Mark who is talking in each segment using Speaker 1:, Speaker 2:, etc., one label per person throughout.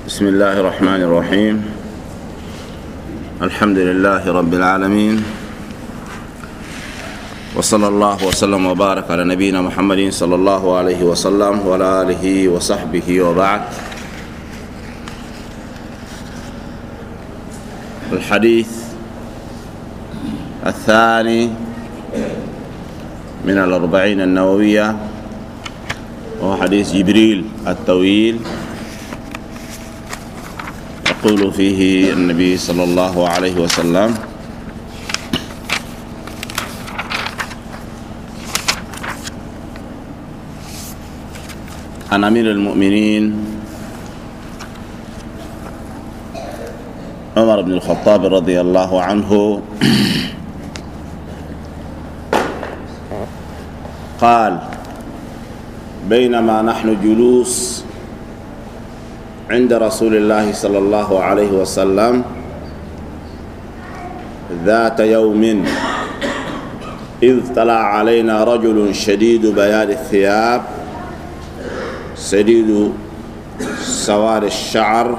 Speaker 1: بسم الله الرحمن الرحيم. الحمد لله رب العالمين، وصلى الله وسلم وبارك على نبينا محمد صلى الله عليه وسلم وعلى آله وصحبه وبعد. الحديث الثاني من الأربعين النووية وهو حديث جبريل الطويل، يقول فيه النبي صلى الله عليه وسلم: عن أمير المؤمنين عمر بن الخطاب رضي الله عنه قال: بينما نحن جلوس عند رسول الله صلى الله عليه وسلم ذات يوم إذ طلع علينا رجل شديد بياض الثياب شديد سواد الشعر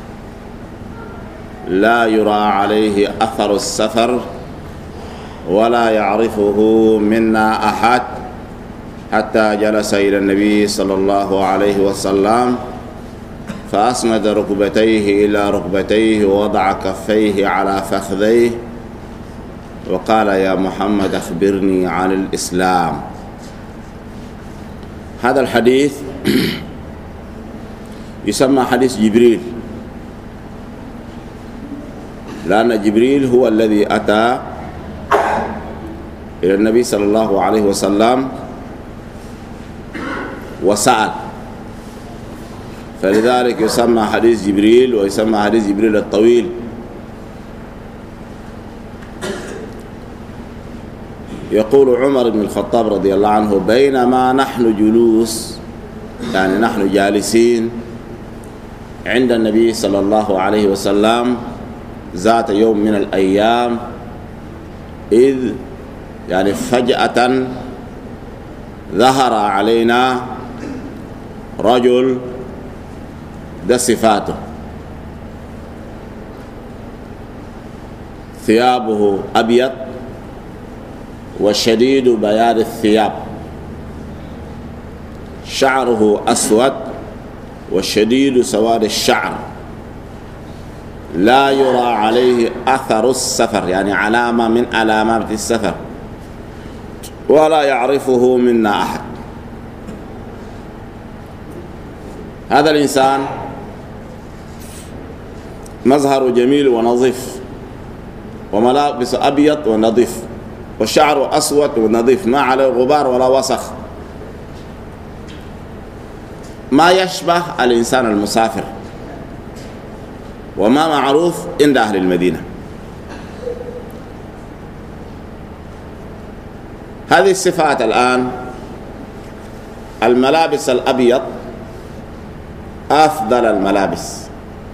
Speaker 1: لا يرى عليه أثر السفر ولا يعرفه منا أحد، حتى جلس إلى النبي صلى الله عليه وسلم فأسند ركبتيه إلى ركبتيه ووضع كفيه على فخذيه وقال: يا محمد أخبرني عن الإسلام. هذا الحديث يسمى حديث جبريل، لأن جبريل هو الذي أتى إلى النبي صلى الله عليه وسلم وسأل، فلذلك يسمى حديث جبريل ويسمى حديث جبريل الطويل. يقول عمر بن الخطاب رضي الله عنه: بينما نحن جلوس، يعني نحن جالسين عند النبي صلى الله عليه وسلم ذات يوم من الأيام، إذ يعني فجأة ظهر علينا رجل، ده صفاته: ثيابه أبيض وشديد بياض الثياب، شعره أسود وشديد سواد الشعر، لا يرى عليه أثر السفر، يعني علامة من علامات السفر، ولا يعرفه منا أحد. هذا الإنسان مظهر جميل ونظيف، وملابس أبيض ونظيف، وشعره أسود ونظيف، ما عليه غبار ولا وسخ، ما يشبه الإنسان المسافر، وما معروف عند أهل المدينة. هذه الصفات الآن، الملابس الأبيض أفضل الملابس،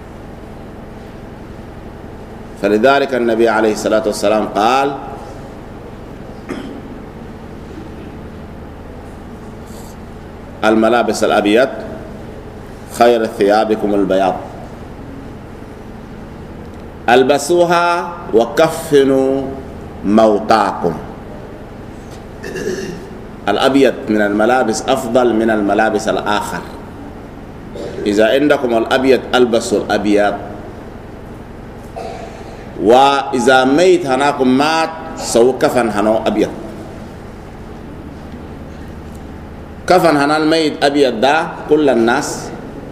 Speaker 1: فلذلك النبي عليه الصلاة والسلام قال: الملابس الأبيض خير ثيابكم البياض، البسوها وكفنوا موتاكم. الأبيض من الملابس أفضل من الملابس الآخر. إذا عندكم الأبيض ألبسوا الأبيض، وإذا ميت هناكم مات سووا كفن هنو أبيض. كفن هنا الميت أبيض، ده كل الناس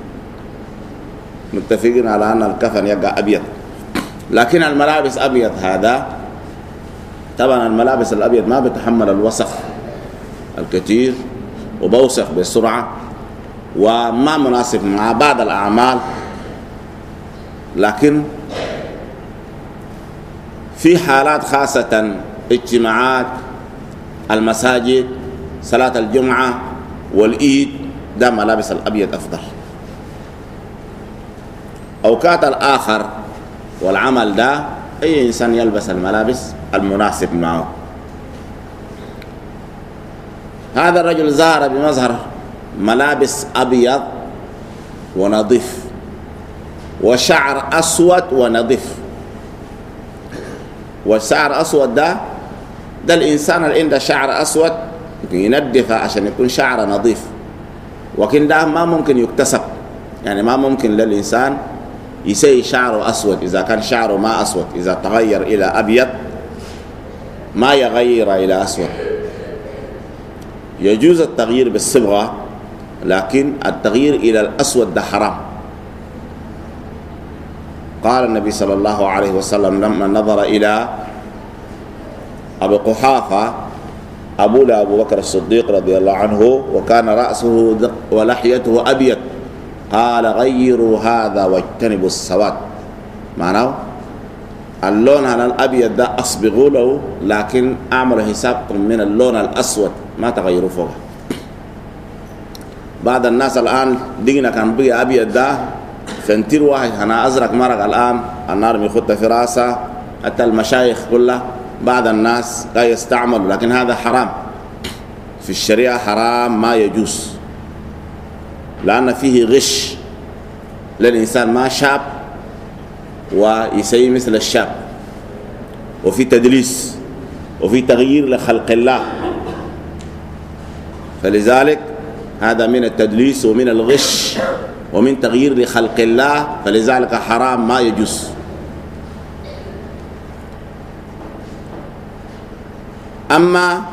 Speaker 1: متفقين على أن الكفن يبقى أبيض، لكن الملابس أبيض هذا طبعا الملابس الأبيض ما بتحمل الوسخ الكثير وبوسخ بسرعة وما مناسب مع بعض الأعمال، لكن في حالات خاصة اجتماعات المساجد، صلاة الجمعة والإيد، ده ملابس الأبيض أفضل. أوقات الآخر والعمل ده أي إنسان يلبس الملابس المناسب معه. هذا الرجل ظهر بمظهر ملابس أبيض ونظيف، وشعر أسود ونظيف. والشعر أسود ده الإنسان اللي عنده شعر أسود ينظفه عشان يكون شعره نظيف، وكن ده ما ممكن يكتسب. يعني ما ممكن للإنسان يسوي شعره أسود إذا كان شعره ما أسود. إذا تغير إلى أبيض ما يغير إلى أسود. يجوز التغيير بالصبغة، لكن التغيير إلى الأسود ده حرام. قال النبي صلى الله عليه وسلم لما نظر إلى أبي قحافة أبو بكر الصديق رضي الله عنه وكان رأسه ولحيته أبيض، قال غيروا هذا واجتنبوا السواد. معناه اللون على الأبيض ده أصبغوا له، لكن أعملوا حسابكم من اللون الأسود ما تغيروا فوقه. بعض الناس الآن دينا كان بقي أبيض ده فانتير واحد أنا أزرق مرق الآن النار بيخط في راسه. حتى المشايخ كلها بعض الناس لا يستعملوا، لكن هذا حرام في الشريعة، حرام ما يجوز، لأن فيه غش للإنسان ما شاب ويسوي مثل الشاب، وفي تدليس وفي تغيير لخلق الله. فلذلك هذا من التدليس ومن الغش ومن تغيير لخلق الله، فلذلك حرام ما يجوز. أما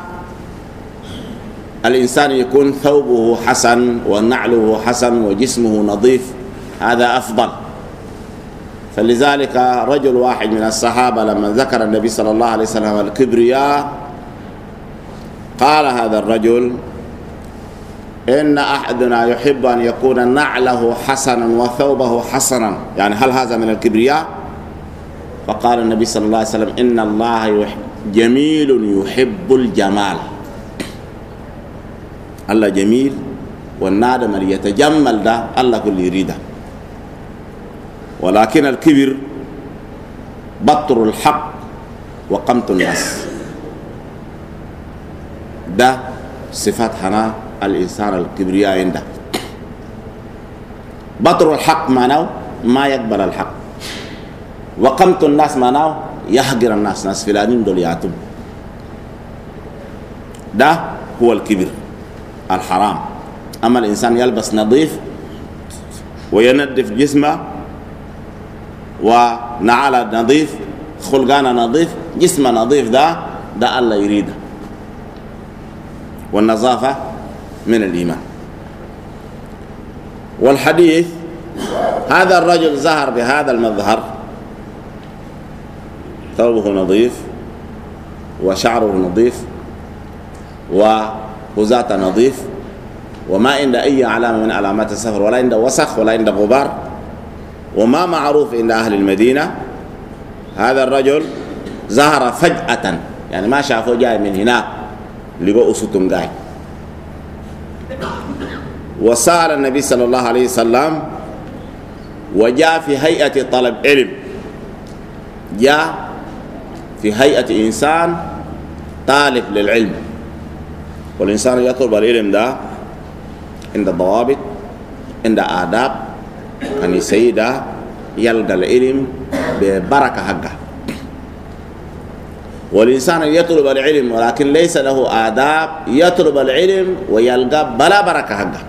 Speaker 1: الإنسان يكون ثوبه حسن ونعله حسن وجسمه نظيف هذا أفضل. فلذلك رجل واحد من الصحابة لما ذكر النبي صلى الله عليه وسلم الكبرياء قال هذا الرجل إن أحدنا يحب أن يكون نعله حسنا وثوبه حسنا، يعني هل هذا من الكبرياء؟ فقال النبي صلى الله عليه وسلم إن الله جميل يحب الجمال. الله جميل، والنادم اللي يتجمل ده الله كل يريده. ولكن الكبر بطر الحق وقمت الناس، ده صفات حنا الإنسان الكبرياء عنده. بطر الحق معناه ما يقبل الحق، وقمت الناس معناه يحقر الناس، ناس فلانين دول ياتم. ده هو الكبر الحرام. أما الإنسان يلبس نظيف وينظف جسمه ونعال نظيف، خلقانا نظيف، جسمه نظيف، ده الله يريده. والنظافة من الإيمان. والحديث هذا الرجل ظهر بهذا المظهر، ثوبه نظيف وشعره نظيف وهزاته نظيف، وما عنده أي علامة من علامات السفر، ولا عنده وسخ ولا عنده غبار، وما معروف عند أهل المدينة. هذا الرجل ظهر فجأة، يعني ما شافه جاي من هناك لقوا أسوتهم قاعد. وسأل النبي صلى الله عليه وسلم وجاء في هيئة طلب علم، جاء في هيئة إنسان طالب للعلم. والإنسان يطلب العلم ده عند ضوابط، عند آداب، كان يسيده يلقى العلم ببركة حقه. والإنسان يطلب العلم ولكن ليس له آداب يطلب العلم ويلقى بلا بركة حقه.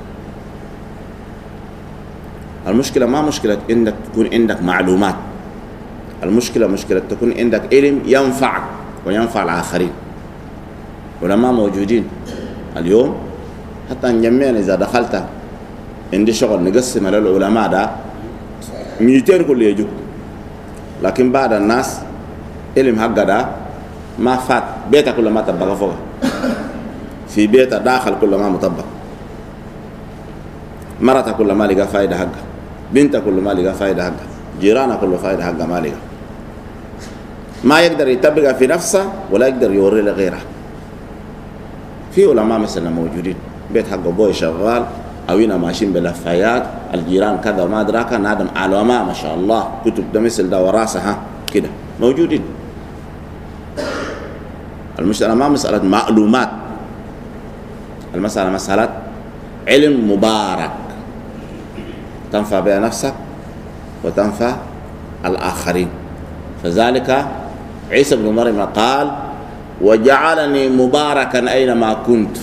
Speaker 1: المشكلة ما مشكلة إنك تكون عندك معلومات، المشكلة مشكلة تكون عندك علم ينفعك وينفع الآخرين. ولما موجودين اليوم حتى نجمعنا إذا دخلت عندي شغل نقسم على العلماء ده 200 كل يجوا، لكن بعد الناس علم حقه ده ما فات، بيته كل ما تبقى فوق، في بيته داخل كل ما مطبق، مرته كل ما لقى فايدة حقه، بنته كل ما لقى فايدة حقه، جيرانه كل فايدة حقه ما لقى، ما يقدر يطبقها في نفسه ولا يقدر يوري لغيره. في علماء مثلا موجودين بيت حقه بوي شغال او هنا ماشيين بلفايات، الجيران كذا وما ادراك، نادم علماء ما شاء الله، كتب ده مثل ده وراسها كده موجودين. المسألة ما مسألة معلومات، المسألة مسألة علم مبارك تنفع بها نفسك وتنفع الآخرين. فذلك عيسى بن مريم قال وجعلني مباركا أينما كنت.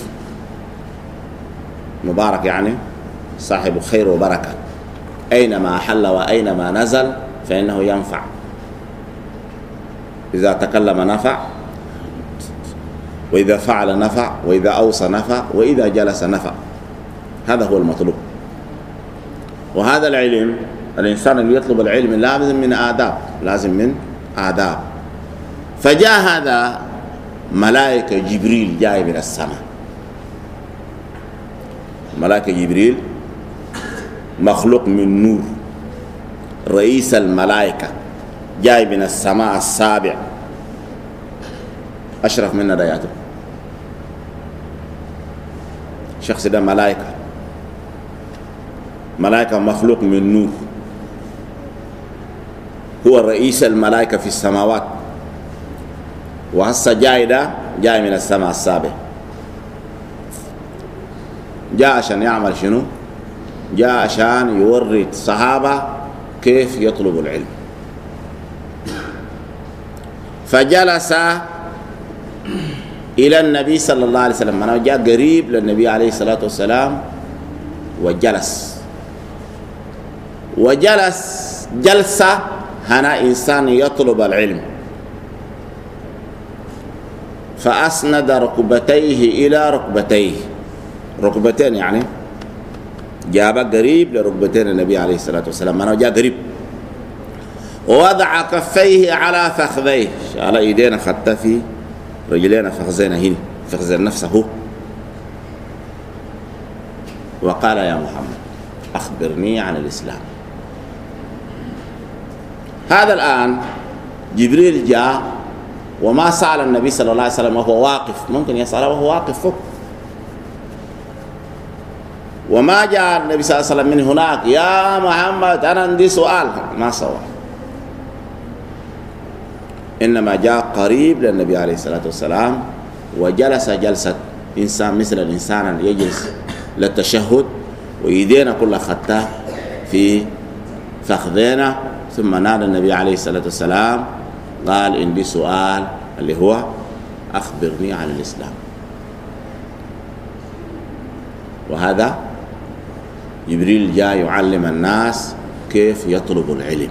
Speaker 1: مبارك يعني صاحب خير وبركة، أينما حل وأينما نزل فإنه ينفع، إذا تكلم نفع، وإذا فعل نفع، وإذا أوصى نفع، وإذا جلس نفع. هذا هو المطلوب. وهذا العلم، الإنسان اللي يطلب العلم لازم من آداب، لازم من آداب. فجاء هذا ملائكة جبريل جاي من السماء. ملائكة جبريل مخلوق من نور، رئيس الملائكة جاي من السماء السابع، أشرف منا دياته. شخص ده ملائكة مخلوق من نور، هو رئيس الملائكة في السماوات، وهسه جاي من السماء السابع. جاء عشان يعمل شنو؟ جاء عشان يوري الصحابة كيف يطلبوا العلم. فجلس إلى النبي صلى الله عليه وسلم، أنا جاء قريب للنبي عليه الصلاة والسلام وجلس جلسة هنا إنسان يطلب العلم. فأسند ركبتيه إلى ركبتيه، ركبتين يعني جاب قريب لركبتين النبي عليه الصلاة والسلام، أنا جاء قريب. ووضع كفيه على فخذيه، على إيدينا خدت في رجلينا فخذينا هنا، فخذ نفسه. وقال يا محمد أخبرني عن الإسلام. هذا الآن جبريل جاء وما سأل النبي صلى الله عليه وسلم وهو واقف، ممكن يسأله وهو واقف فوق. وما جاء النبي صلى الله عليه وسلم من هناك يا محمد أنا عندي سؤال، ما سوى. إنما جاء قريب للنبي عليه الصلاة والسلام وجلس جلسة إنسان مثل الإنسان يجلس للتشهد، ويدينا كلها خدتها في فخذينا. ثم نادى النبي عليه الصلاة والسلام قال عندي سؤال اللي هو أخبرني عن الإسلام. وهذا جبريل جاء يعلم الناس كيف يطلب العلم.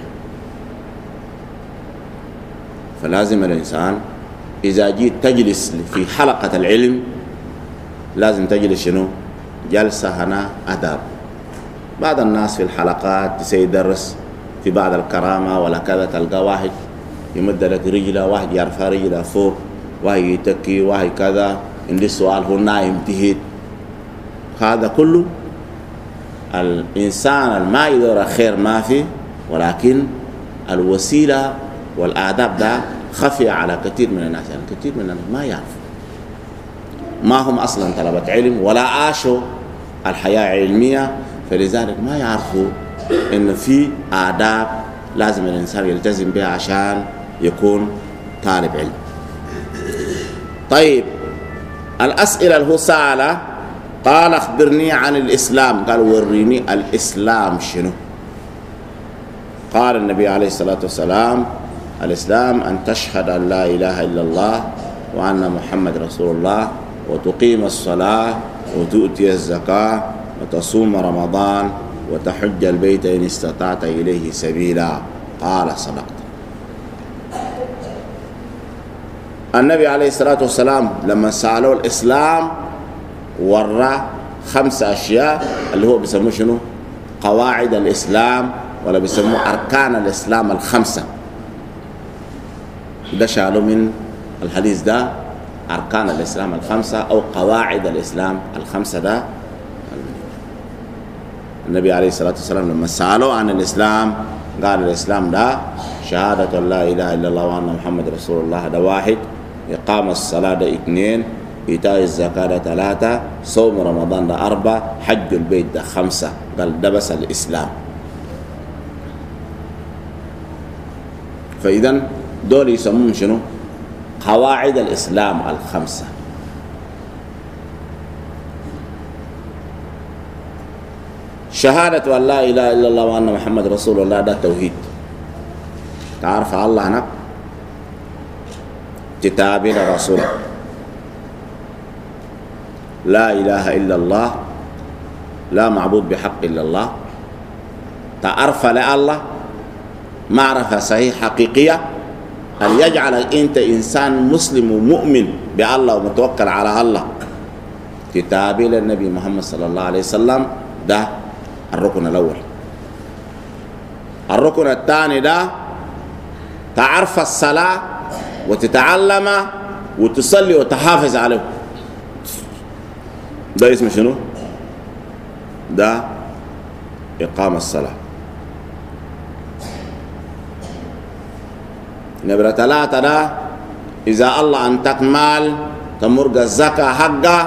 Speaker 1: فلازم الإنسان إذا جيت تجلس في حلقة العلم لازم تجلس شنو؟ جلسة هنا أداب. بعض الناس في الحلقات يدرس في بعض الكرامة ولا كذا، تلقى واحد يمد لك رجله، واحد يرفع رجله فوق، واحد يتكي، واحد كذا، عندي سؤال هو نايم تهيد. هذا كله الإنسان ما يدور خير ما في، ولكن الوسيلة والآداب ده خفية على كثير من الناس. يعني كثير من الناس ما يعرفوا، ما هم أصلا طلبة علم ولا عاشوا الحياة علمية، فلذلك ما يعرفوا إن في آداب لازم الإنسان يلتزم بها عشان يكون طالب علم. طيب الأسئلة اللي هو سأله قال أخبرني عن الإسلام، قال وريني الإسلام شنو. قال النبي عليه الصلاة والسلام الإسلام أن تشهد أن لا إله إلا الله وأن محمد رسول الله، وتقيم الصلاة، وتؤتي الزكاة، وتصوم رمضان، وتحج البيت إن استطعت إليه سبيلا. قال صدقت. النبي عليه الصلاة والسلام لما سألوا الإسلام ورى 5 أشياء اللي هو بيسموه شنو؟ قواعد الإسلام، ولا بيسموه أركان الإسلام ال5. ده شالوا من الحديث ده أركان الإسلام ال5 أو قواعد الإسلام ال5. ده النبي عليه الصلاة والسلام لما سألوا عن الإسلام قال الإسلام ده شهادة لا إله إلا الله وأن محمد رسول الله، ده 1. إقام الصلاة ده 2. إيتاء الزكاة ده 3. صوم رمضان ده 4. حج البيت ده 5. قال ده بس الإسلام. فإذن دول يسمون شنو؟ قواعد الإسلام ال5. شهادة أن لا إله إلا الله وأن محمد رسول الله ده توحيد. تعرف الله هناك كتابين رسول لا إله إلا الله لا معبود بحق إلا الله. تعرف لله معرفة صحيح حقيقية أن يجعلك أنت إنسان مسلم ومؤمن بالله ومتوكل على الله. كتابي للنبي محمد صلى الله عليه وسلم ده الركن الأول. الركن الثاني ده تعرف الصلاة وتتعلم وتصلي وتحافظ عليه. ده اسمه شنو؟ ده إقام الصلاة. نمرة 3 ده إذا الله أنتك مال تمرق الزكاة حقه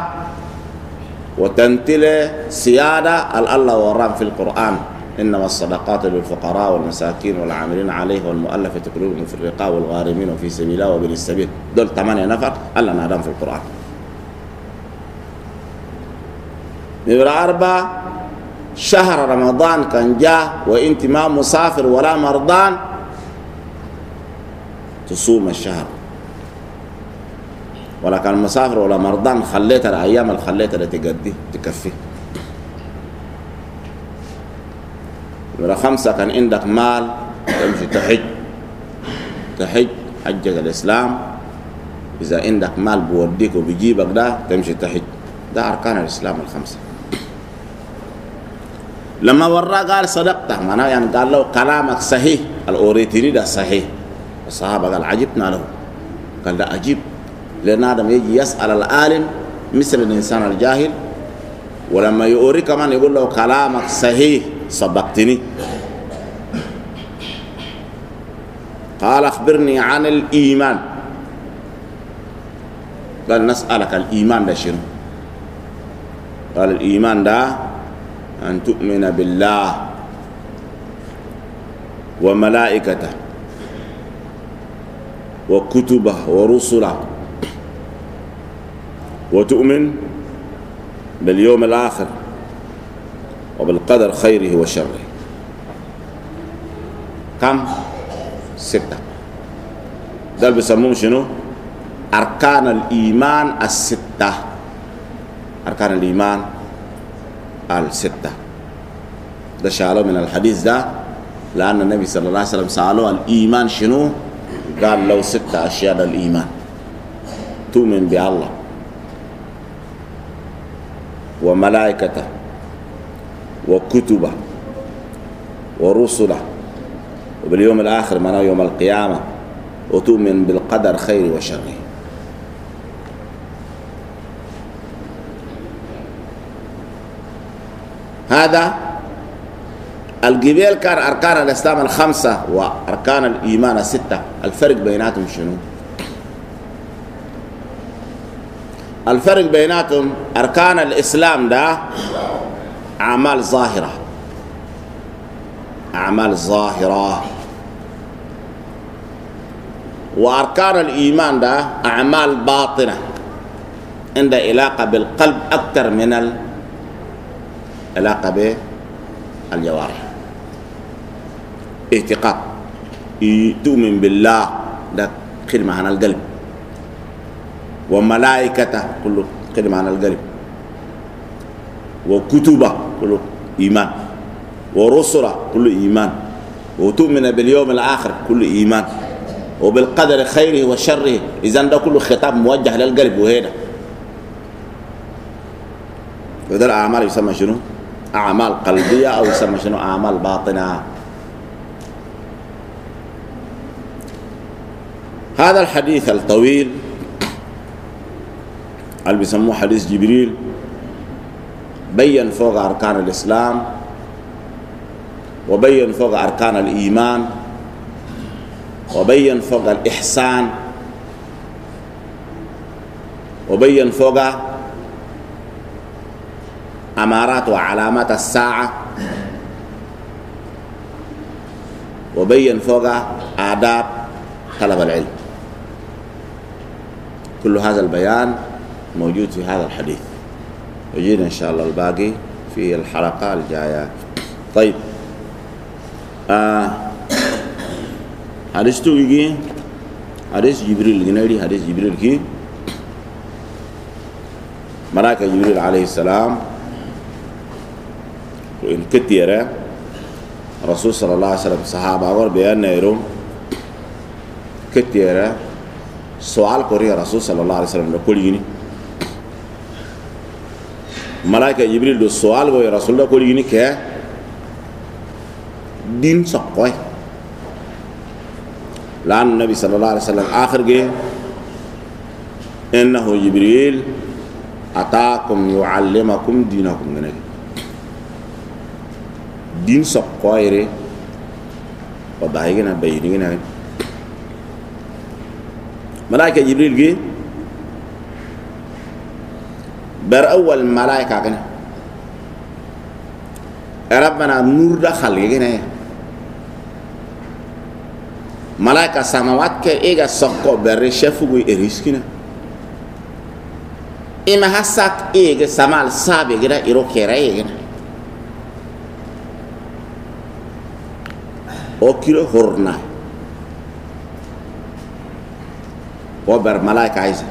Speaker 1: وتنتله سيادة الله ورام في القرآن إنما الصدقات للفقراء والمساكين والعاملين عليه والمؤلفة قلوبهم في الرقاب والغارمين وفي سبيل الله وبن السبيل. دول 8 نفر الله نادم في القرآن. نمرة 4 شهر رمضان كان جاء وإنت ما مسافر ولا مرضان تصوم الشهر، ولا كان مسافر ولا مرضان خليت الأيام اللي خليتها تقضي تكفي. نمرة 5 كان عندك مال تمشي تحج حجة الإسلام. إذا عندك مال بوديك وبيجيبك ده تمشي تحج. ده أركان الإسلام ال5. لما وراه قال صدقته معناه يعني قال له كلامك صحيح الأوريتيني ده صحيح. الصحابة قال عجبنا له. قال لا أجيب لأن آدم يجي يسأل العالم مثل الإنسان الجاهل، ولما يوري كمان يقول له كلامك صحيح صدقتني. قال أخبرني عن الإيمان. قال نسألك الإيمان ده شنو؟ قال الإيمان ده أن تؤمن بالله وملائكته وكتبه ورسله وتؤمن باليوم الآخر وبالقدر خيره وشره. كم؟ 6. ده اللي بيسموهم شنو؟ أركان الإيمان ال6. أركان الإيمان ال6 ده شالوه من الحديث ده لأن النبي صلى الله عليه وسلم سألوه الإيمان شنو؟ قال له 6 أشياء الإيمان. تؤمن بالله وملائكته وكتبه ورسله وباليوم الآخر معناه يوم القيامة، وتؤمن بالقدر خيره وشره. هذا القبيل كان أركان الإسلام ال5 وأركان الإيمان ال6. الفرق بيناتهم شنو؟ الفرق بيناتهم أركان الإسلام ده أعمال ظاهرة، أعمال ظاهرة، وأركان الإيمان ده أعمال باطنة عندها علاقة بالقلب أكثر من العلاقة بالجوارح. اعتقاد تؤمن بالله ده خدمة عن القلب، وملائكته كله خدمة عن القلب، وكتبه كله إيمان، ورسله كله إيمان، وتؤمن باليوم الآخر كله إيمان، وبالقدر خيره وشره. إذن ده كله خطاب موجه للقلب. وهنا وده الأعمال يسمى شنو؟ أعمال قلبية أو يسمى شنو؟ أعمال باطنة. هذا الحديث الطويل اللي بيسموه حديث جبريل بين فوق أركان الإسلام، وبين فوق أركان الإيمان، وبين فوق الإحسان، وبين فوق أمارات وعلامات الساعة، وبين فوق آداب طلب العلم. كل هذا البيان موجود في هذا الحديث. وجينا إن شاء الله الباقي في الحلقة الجاية. طيب حديث توجي حديث جبريل جنري حديث جبريل كي ملاك جبريل عليه السلام وإن كتيرة رسول صلى الله عليه وسلم صحابة أقول بيان نيرو كتيرة سؤال كوري رسول صلى الله عليه وسلم لكل يني ملاك جبريل دو سؤال كوري رسول الله كل يني كه دين سقوي لأن النبي صلى الله عليه وسلم آخر جه إنه جبريل أتاكم يعلمكم دينكم جنيه دين سقوي ري وضعينا بيننا ملائكة جبريل جه بر أول ملائكة كنا ربنا نور دخل جنا ملائكة سماوات كإيجا سقو بر شفوي إريسكنا إما حسك إيجا سمال سابي جنا إيرو كيراي جنا أو كيلو هورنا وبر ملائكة عايزة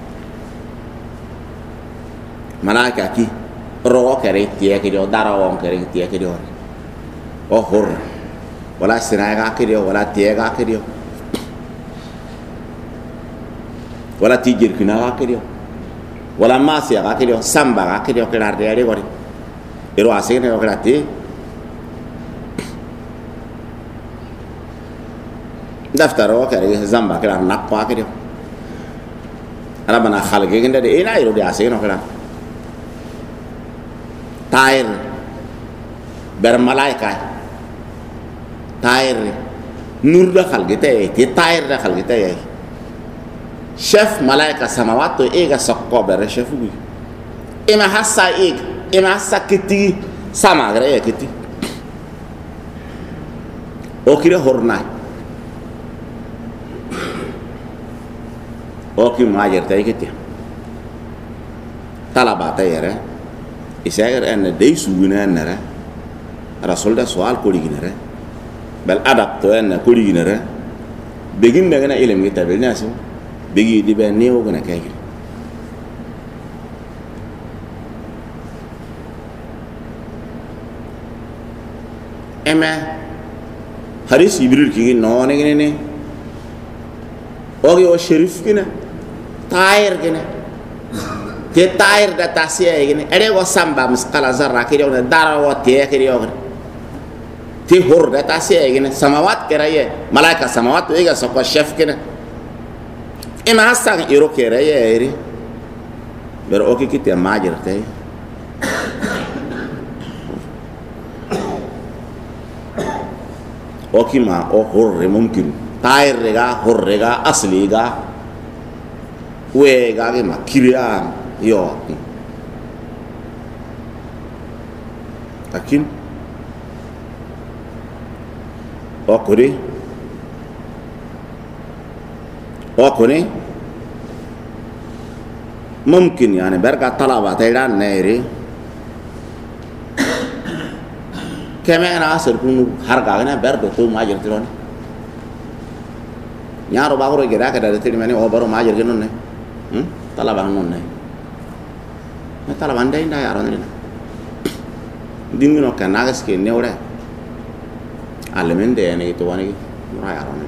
Speaker 1: ملائكة كي رو كري تيا كده دارا كري تيا كده أو هور ولا سنايا كده ولا تيا كده ولا تيجر كنا كده ولا ماسيا كده سامبا كده كده أردي غوري إيرو أسينه كده تي دفتر وكري زامبا كده نابا كده أنا بنا خالق كده ده إيه إيرو دي أسينه كده تاير برملايكا تاير نور دخل جتاي تي تاير دخل جتاي شاف ملايكا سماوات إيجا سقوا بره شافوي إما حسا إيج إما حسا كتي سما غير كتي أو كده هورناي أو كي ماجر تاي كتي طلبات تايره إسأل أن ديسو جناره رسول ده سؤال كوري جناره بل أدب تو أن كوري جناره بيجين ده كنا إلهم كتير بالناس بيجي دي بنيو كنا كاير أما حديث جبريل كي نون كنا أوكي وشريف كنا تاير كنا te tayir da tasiya yene ere go samba misqala zarra kiri on dara wa te kiri on te hor da tasiya yene samawat keraye malaika samawat ega sokwa chef kene ima hasan iro keraye eri ber oki kiti majir tay oki ma o horre mumkin tayir rega horrega asli ga we ga ma kiriam yo akin okuri mungkin yani berkat talaba tayran neri kemena asir kunu harga gana berdo tu majir tiron nyaro bagoro gira ka da tirmani o baro majir genon ne talaba non ne talaba ndai ndai aron ne dingino kanagas ke neure alemende ne to wani murai aron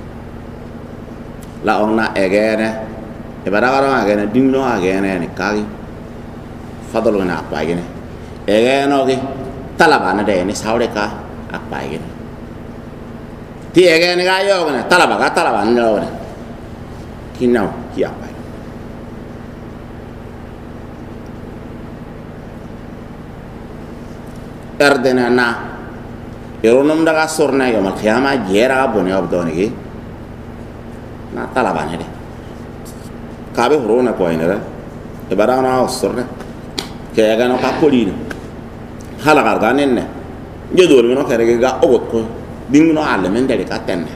Speaker 1: la onna egene e baragaro agene dingino agene ne kagi fadolo na apa agene egeno ki talaba na de ne saure ka apa agene ti egene ga yo ne talaba ne ne kinau ki apa ardena na eronum daga sorna yo mal khiyama jera boni abdoni gi na talabane de kabe horona ko ina e barana sorna ke ga no ka polina hala garga nenne jedor no kere ga ogot ko dinguno alle men de ka tenne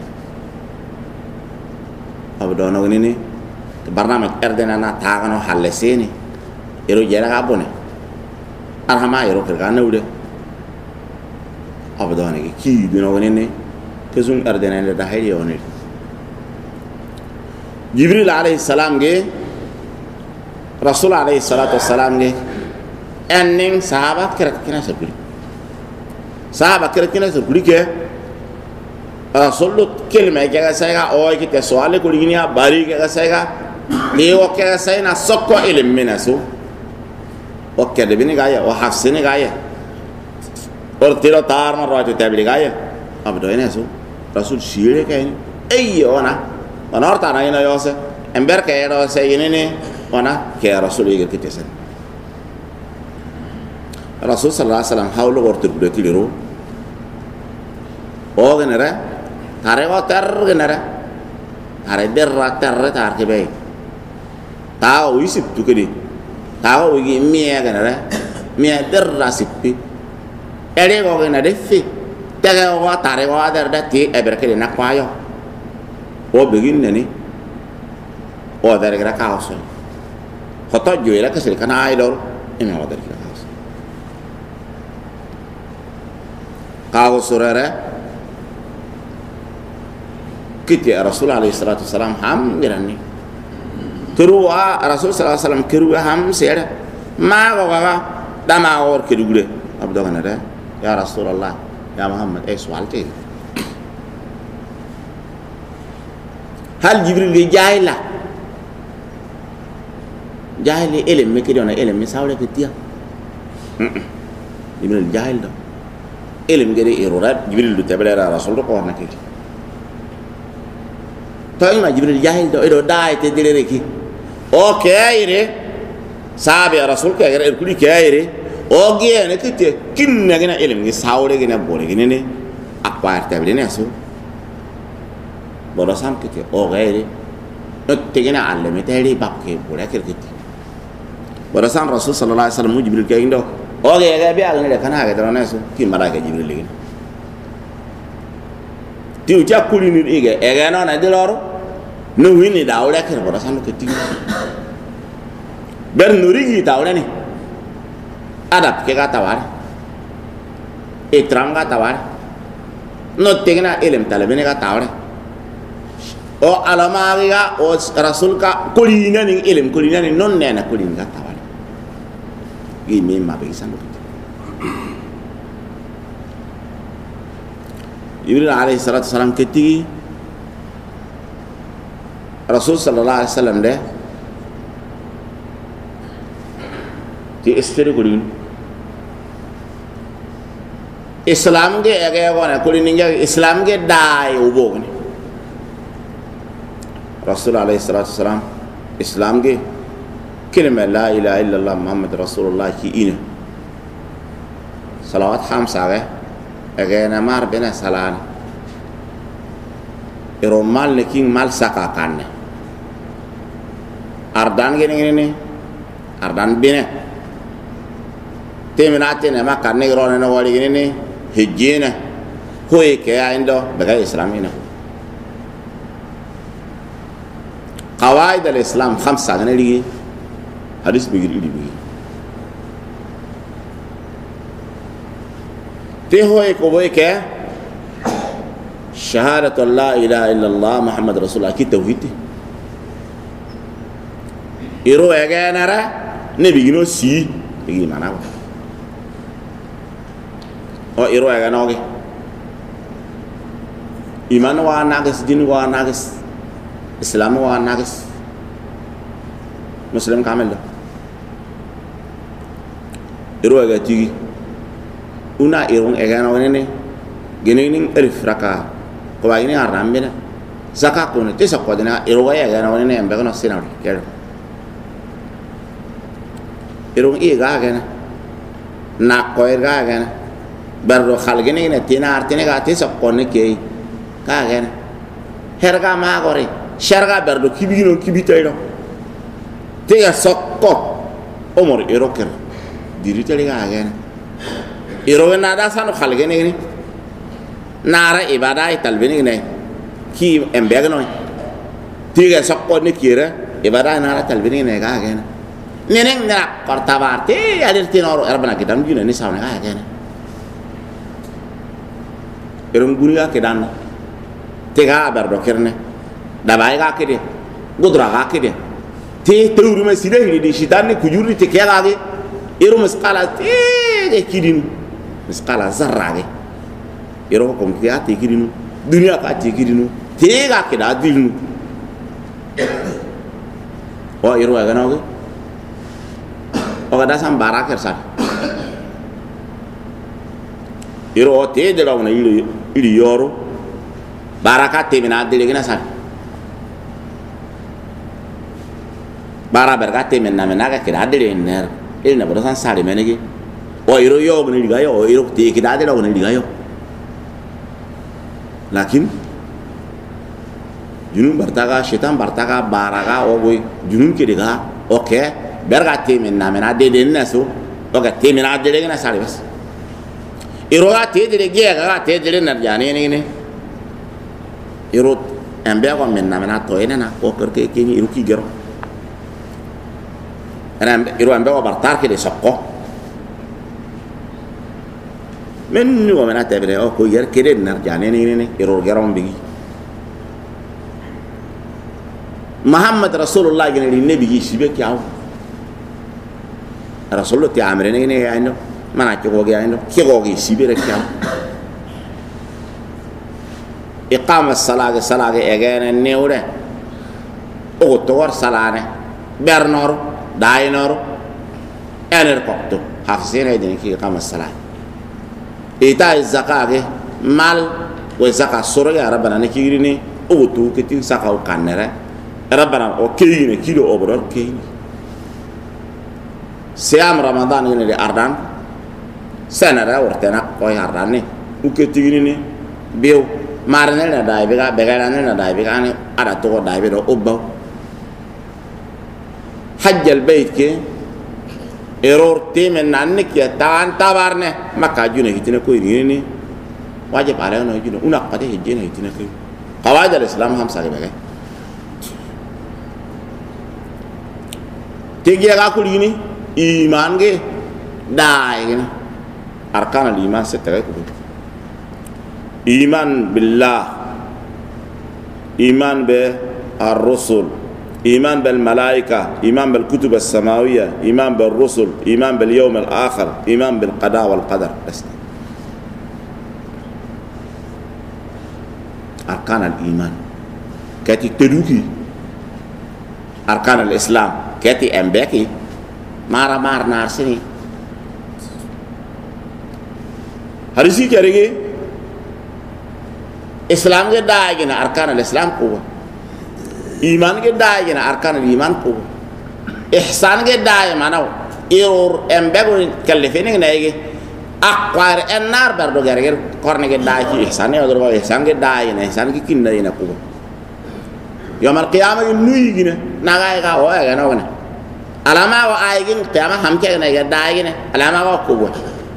Speaker 1: abdono ni barnamaj ardena na taagano halle seni ero jera ga boni arhama ero kerga nawde abdone ki duna wonene kezun ardena da hayri wonene jibril alayhi salam ge rasul alayhi salatu wassalam ge enning sahaba kira sabri sahaba kira sabri ke rasul kelma ke ga sayga o ki te soale ko linya bari ke ga sayga e o ke ga sayna sokko ilm minasu o ke de bini gaya o hafsini gaya or tiro tar mar wajh tabli gaya abdo ene su rasul shire ke ay ona Onor tanah ina yose, ember kaya yose ini nih, ona kaya Rasul igel kitesan. Rasul sallallahu alaihi wasallam hawlo ortur berarti liru. Oh genera, thare water genera, thare derra terre thar ke bay. Tahu isip tu kedi, tahu igi mie genera, mie derra sipi. Ere go genera defi, tega go thare go derra ti eber kedi nak payo. O begin nani o dari kira kaos foto jual ke sini karena idol ini o dari kira kaos surere kita Rasul alaihi salatu wasalam ham dirani kerua Rasul sallallahu alaihi wasallam kerua ham sera ma gawa dama or kedugule abdogan ada ya Rasulullah ya Muhammad soalte hal jibril ge jahila jahili ilm me kidona ilm mi sawle ke tiya jibril jahil do ilm ge de irurat jibril du tabara rasul ko warna ke to ima jibril jahil do edo dai te dire ki o kayre sabe rasul ke gere kuli kayre o ge ne kite kinna gena ilm ge sawle ge na bole ge ne akbar tabile ne asu borosam kiti o gairi tegena alleme tayri bakke bora kirkiti borosam rasul sallallahu alaihi wasallam jibril ke indo o ga bi agne de kana ga dona so ki mara ga jibril legi ti uja kulini ige e ga no na de loro no wini dawle ke borosam kiti ber nuri dawle ni adab ke ga tawar itram ga tawar no tegena ilm talabene ga tawar o alamaga o rasul ka kulina ning ilm kulina ning non nena kulin ka tawal gi me ma be sanu jibril alayhi salatu wasalam keti rasul sallallahu alaihi wasallam de ti estere kulin islam ge aga gona kulin ninga islam ge dai ubogni Rasul alaihi salatu wasalam Islam ge kelima la ilaha illallah Muhammad Rasulullah ki ina salawat khamsa ge na mar bena salan ero mal ne king mal saka kanne ardan ge ne ardan bene teminate ne makanne ro ne wali ge ne hijjena hoye ke aindo baga islamina قواعد الإسلام خمسة أنا ليه حديث بيجري بيجي تهوى كوبوي كه شهادة لا إله إلا الله محمد رسول الله كي توحيد إيرو أجا نرى نبي جنو سي بيجي معنا أو إيرو أجا نوعي إيمان واناقص دين واناقص Islam wa nagis Muslim kamel iro aga tigi una irong ega na wonene genening elif raka ko ba ini arambena zaka ko ne tesa ko dina iro ga ega na wonene embe ko no sinawri kero irong i ga ga na ko ga ga barro khalgene ne tina artine ga tesa ko ne ke ga ga herga ma gore sharga berdo kibino kibitayno tega sokko omor eroker diritali ga agena ero na da sanu khalgene ni nara ibada italbeni ne ki embegno tega sokko ne kira ibada nara talbeni ne ga agena neneng na kortabarte adir tinoro erbana kitam gina ni sawna ga agena irum guniga kedan tega ber do kerne da bay ga kede gudra ga kede te tawru ma sida hidi di shitan ku jurri te kega ge irum misqala te kidin misqala zarra ge irum ko kiya te kidinu dunia ka te kidinu te ga keda dilnu o irum ga no ge o ga da sam baraker sa iro te de la una ili yoro baraka te mina de gina sa bara berkate menna menaga kira de ner il na bosan sare menegi o iro yo gni digayo o iro te kira de la gni digayo lakin junun bartaga setan bartaga baraga o boy junun ke diga oke berkate menna mena de naso o ga te mina de gina sare bas iro ga te de ge ga te de nar jani ni iro embe ko menna mena to ena o kerke ke ni iro ki gero ana iro embe ko bartar ke de sokko men ni ko mena te bre o ko yer ke de nar jani ni iro gero mbigi muhammad rasulullah gene ni nabi sibe kyaw rasulullah ti amre ni ayno mana ko ge ayno ke go ge sibere kyaw iqama salage egene newre o tor salane bernor dainor ener kokto hafsene de ki iqama salage ita zakage mal wa zaka sura ya rabbana ne kirini o to kiti saka o kanere rabbana o kiyine kilo obror kiyini siam ramadan ne de ardan sanara ortena ko ardan ne o kitigini ne biu marne na dai bega na dai bega ne ada to dai be do obba hajj al bayt ke error temen nanne ke tan tabarne maka june hitine ko ni wajib ala no june una qade hijine hitine ko qawaid al islam ham sare bega tegi ga ko ni iman ge dai ne arkan al iman setere ko iman billah iman be ar-rusul iman bil malaika iman bil kutub as-samawiyya iman bil rusul iman bil yawm al-akhir iman bil qada wal qadar bas arkan al-iman kati teduki arkan al-islam kati embeki mara narsini harisi kerege islam ke daagina arkan al-islam ko iman ke daagina arkan al-iman ko ihsan ke daay manaw iror embego kallifeni nayge aqwar ennar bardo gerger korne ke daay ki ihsan e odor ihsan ke daay ne ihsan ki kinna ina ko yawm al-qiyamah nuyi gina naga ga o ga no gna alama wa aygin qiyamah ham ke na ga daay ne alama wa ko bo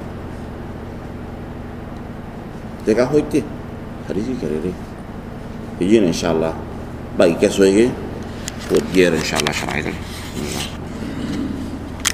Speaker 1: dega hoyte hadisi kerere yine inşallah bagi kesoyge o diğer inşallah şarayda